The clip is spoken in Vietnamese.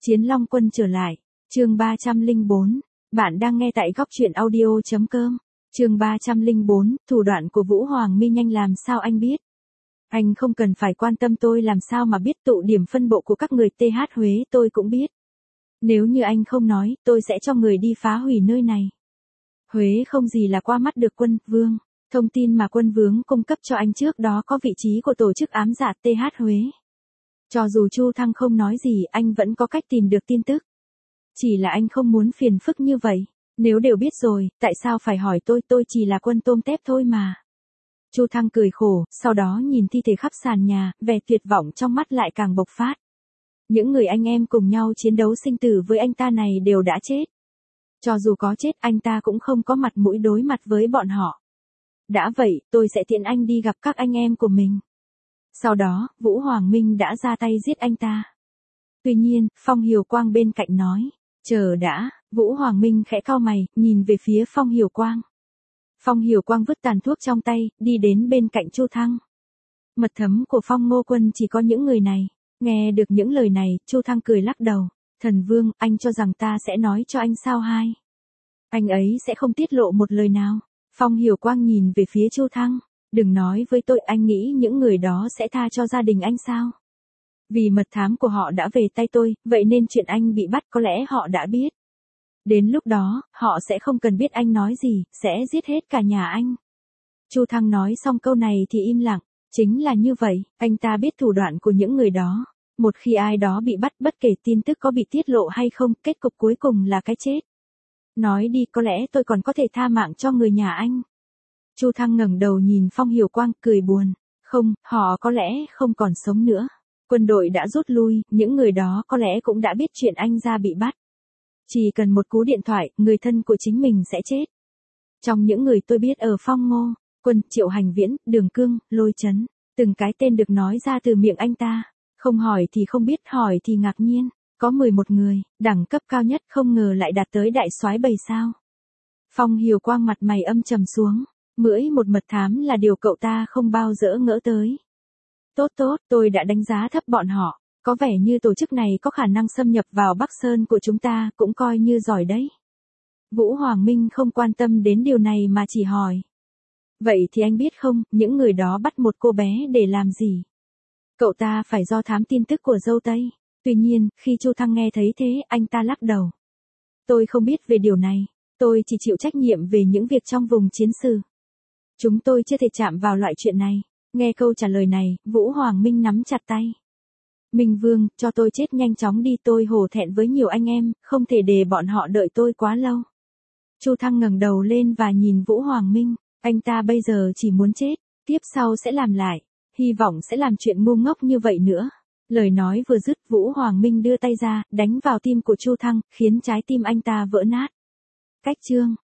Chiến Long Quân trở lại. Chương 304. Bạn đang nghe tại góc truyện audio.com. Chương 304. Thủ đoạn của Vũ Hoàng Mi nhanh làm sao anh biết? Anh không cần phải quan tâm tôi làm sao mà biết tụ điểm phân bộ của các người TH Huế tôi cũng biết. Nếu như anh không nói, tôi sẽ cho người đi phá hủy nơi này. Huế không gì là qua mắt được Quân Vương. Thông tin mà Quân Vương cung cấp cho anh trước đó có vị trí của tổ chức ám dạ TH Huế. Cho dù Chu Thăng không nói gì, anh vẫn có cách tìm được tin tức. Chỉ là anh không muốn phiền phức như vậy. Nếu đều biết rồi, tại sao phải hỏi tôi chỉ là quân tôm tép thôi mà. Chu Thăng cười khổ, sau đó nhìn thi thể khắp sàn nhà, vẻ tuyệt vọng trong mắt lại càng bộc phát. Những người anh em cùng nhau chiến đấu sinh tử với anh ta này đều đã chết. Cho dù có chết anh ta cũng không có mặt mũi đối mặt với bọn họ. Đã vậy, tôi sẽ tiện anh đi gặp các anh em của mình. Sau đó, Vũ Hoàng Minh đã ra tay giết anh ta. Tuy nhiên, Phong Hiểu Quang bên cạnh nói, chờ đã, Vũ Hoàng Minh khẽ cau mày, nhìn về phía Phong Hiểu Quang. Phong Hiểu Quang vứt tàn thuốc trong tay, đi đến bên cạnh Chu Thăng. Mật thấm của Phong Ngô Quân chỉ có những người này. Nghe được những lời này, Chu Thăng cười lắc đầu. Thần Vương, anh cho rằng ta sẽ nói cho anh sao hai? Anh ấy sẽ không tiết lộ một lời nào. Phong Hiểu Quang nhìn về phía Chu Thăng. Đừng nói với tôi, anh nghĩ những người đó sẽ tha cho gia đình anh sao? Vì mật thám của họ đã về tay tôi, vậy nên chuyện anh bị bắt có lẽ họ đã biết. Đến lúc đó, họ sẽ không cần biết anh nói gì, sẽ giết hết cả nhà anh. Chu Thăng nói xong câu này thì im lặng. Chính là như vậy, anh ta biết thủ đoạn của những người đó. Một khi ai đó bị bắt, bất kể tin tức có bị tiết lộ hay không, kết cục cuối cùng là cái chết. Nói đi, có lẽ tôi còn có thể tha mạng cho người nhà anh. Chu Thăng ngẩng đầu nhìn Phong Hiểu Quang, cười buồn. Không, họ có lẽ không còn sống nữa. Quân đội đã rút lui, những người đó có lẽ cũng đã biết chuyện anh ra bị bắt. Chỉ cần một cú điện thoại, người thân của chính mình sẽ chết. Trong những người tôi biết ở Phong Ngô Quân, Triệu Hành Viễn, Đường Cương, Lôi Chấn, từng cái tên được nói ra từ miệng anh ta. Không hỏi thì không biết, hỏi thì ngạc nhiên. Có 11 người, đẳng cấp cao nhất không ngờ lại đạt tới đại soái 7 sao. Phong Hiểu Quang mặt mày âm trầm xuống. Mỗi một mật thám là điều cậu ta không bao giờ ngỡ tới. Tốt, tôi đã đánh giá thấp bọn họ. Có vẻ như tổ chức này có khả năng xâm nhập vào Bắc Sơn của chúng ta, cũng coi như giỏi đấy. Vũ Hoàng Minh không quan tâm đến điều này mà chỉ hỏi. Vậy thì anh biết không, những người đó bắt một cô bé để làm gì? Cậu ta phải do thám tin tức của dâu Tây. Tuy nhiên, khi Chu Thăng nghe thấy thế, anh ta lắc đầu. Tôi không biết về điều này. Tôi chỉ chịu trách nhiệm về những việc trong vùng chiến sự. Chúng tôi chưa thể chạm vào loại chuyện này. Nghe câu trả lời này, Vũ Hoàng Minh nắm chặt tay. Minh Vương, cho tôi chết nhanh chóng đi, tôi hổ thẹn với nhiều anh em, không thể để bọn họ đợi tôi quá lâu. Chu Thăng ngẩng đầu lên và nhìn Vũ Hoàng Minh. Anh ta bây giờ chỉ muốn chết, tiếp sau sẽ làm lại, hy vọng sẽ làm chuyện ngu ngốc như vậy nữa. Lời nói vừa dứt, Vũ Hoàng Minh đưa tay ra, đánh vào tim của Chu Thăng, khiến trái tim anh ta vỡ nát. Cách chương